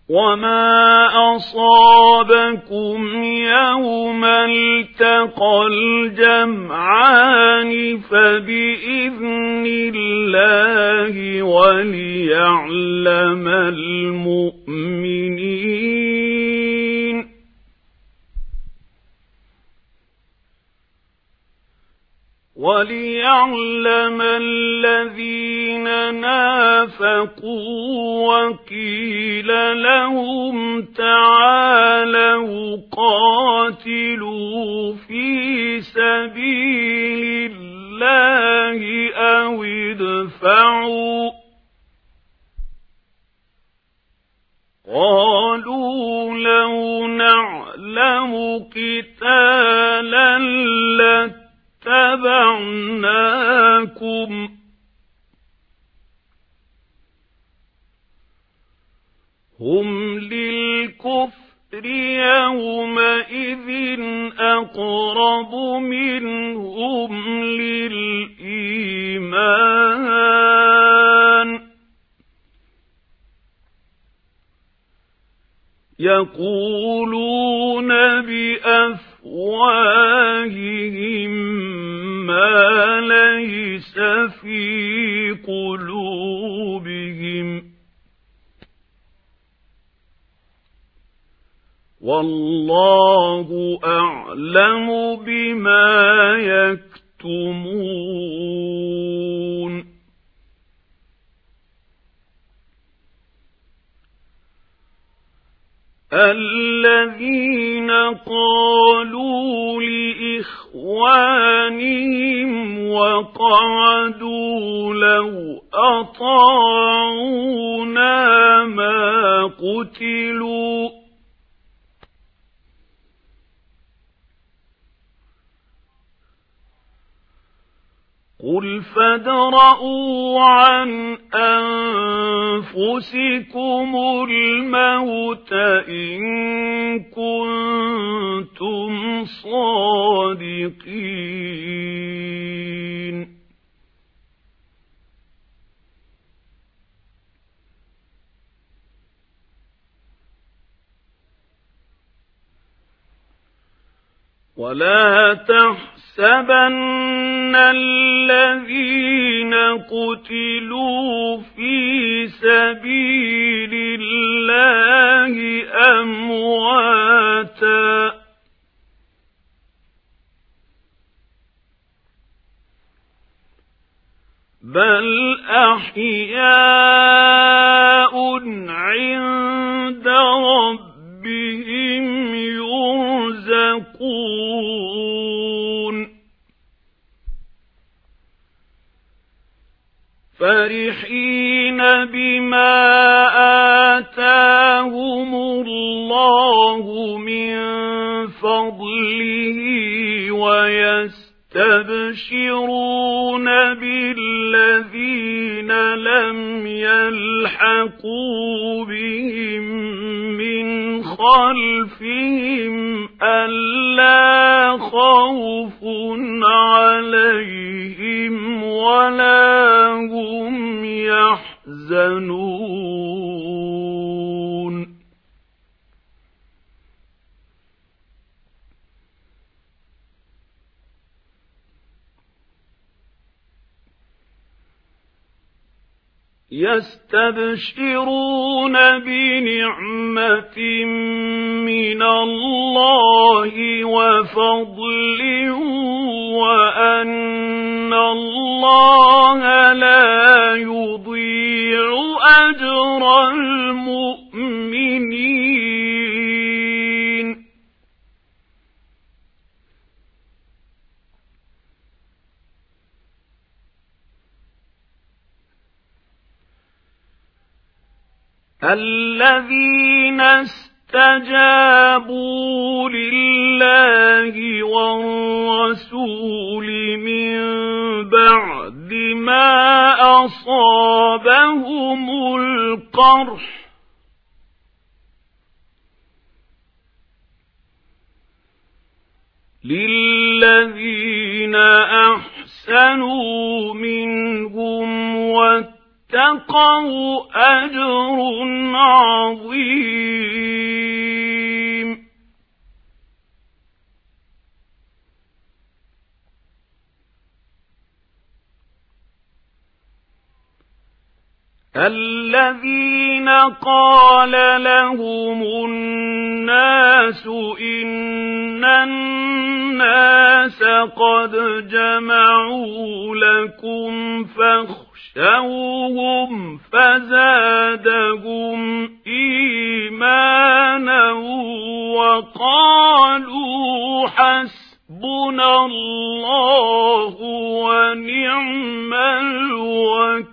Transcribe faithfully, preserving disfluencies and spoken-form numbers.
وما أصابكم يوم التقى الجمعان فبإذن الله وليعلم المؤمنين وليعلم الذين نافقوا وقيل لهم تعالوا قاتلوا في سبيل الله أو ادفعوا قالوا لو نعلم قتالا لاتبعناكم هم للكفر يومئذ أقرب منهم للإيمان يقولون بأفواههم ما ليس في قلوبهم والله أعلم بما يكتمون الذين قالوا لإخوانهم وقعدوا لو أطاعونا ما قتلوا قل فادرءوا عن أنفسكم الموت إن كنتم صادقين ولا تحسبن الذين قتلوا في سبيل الله أمواتا بل أحياء عند ربهم يرزقون فرحين بما آتاهم الله من فضله ويستبشرون بالذين لم يلحقوا بهم من خلفهم ألا خوف عليهم ولا هم يحزنون يستبشرون بنعمة من الله وفضل وأن الله لا يضيع أجر المؤمنين الذين استجابوا لله والرسول من بعد ما أصابهم القرح للذين أحسنوا منهم واتقوا اتقوا أجر عظيم الذين قال لهم الناس إن الناس قد جمعوا لكم فاخشوهم فزادهم إيمانا وقالوا حسبنا الله ونعم الوكيل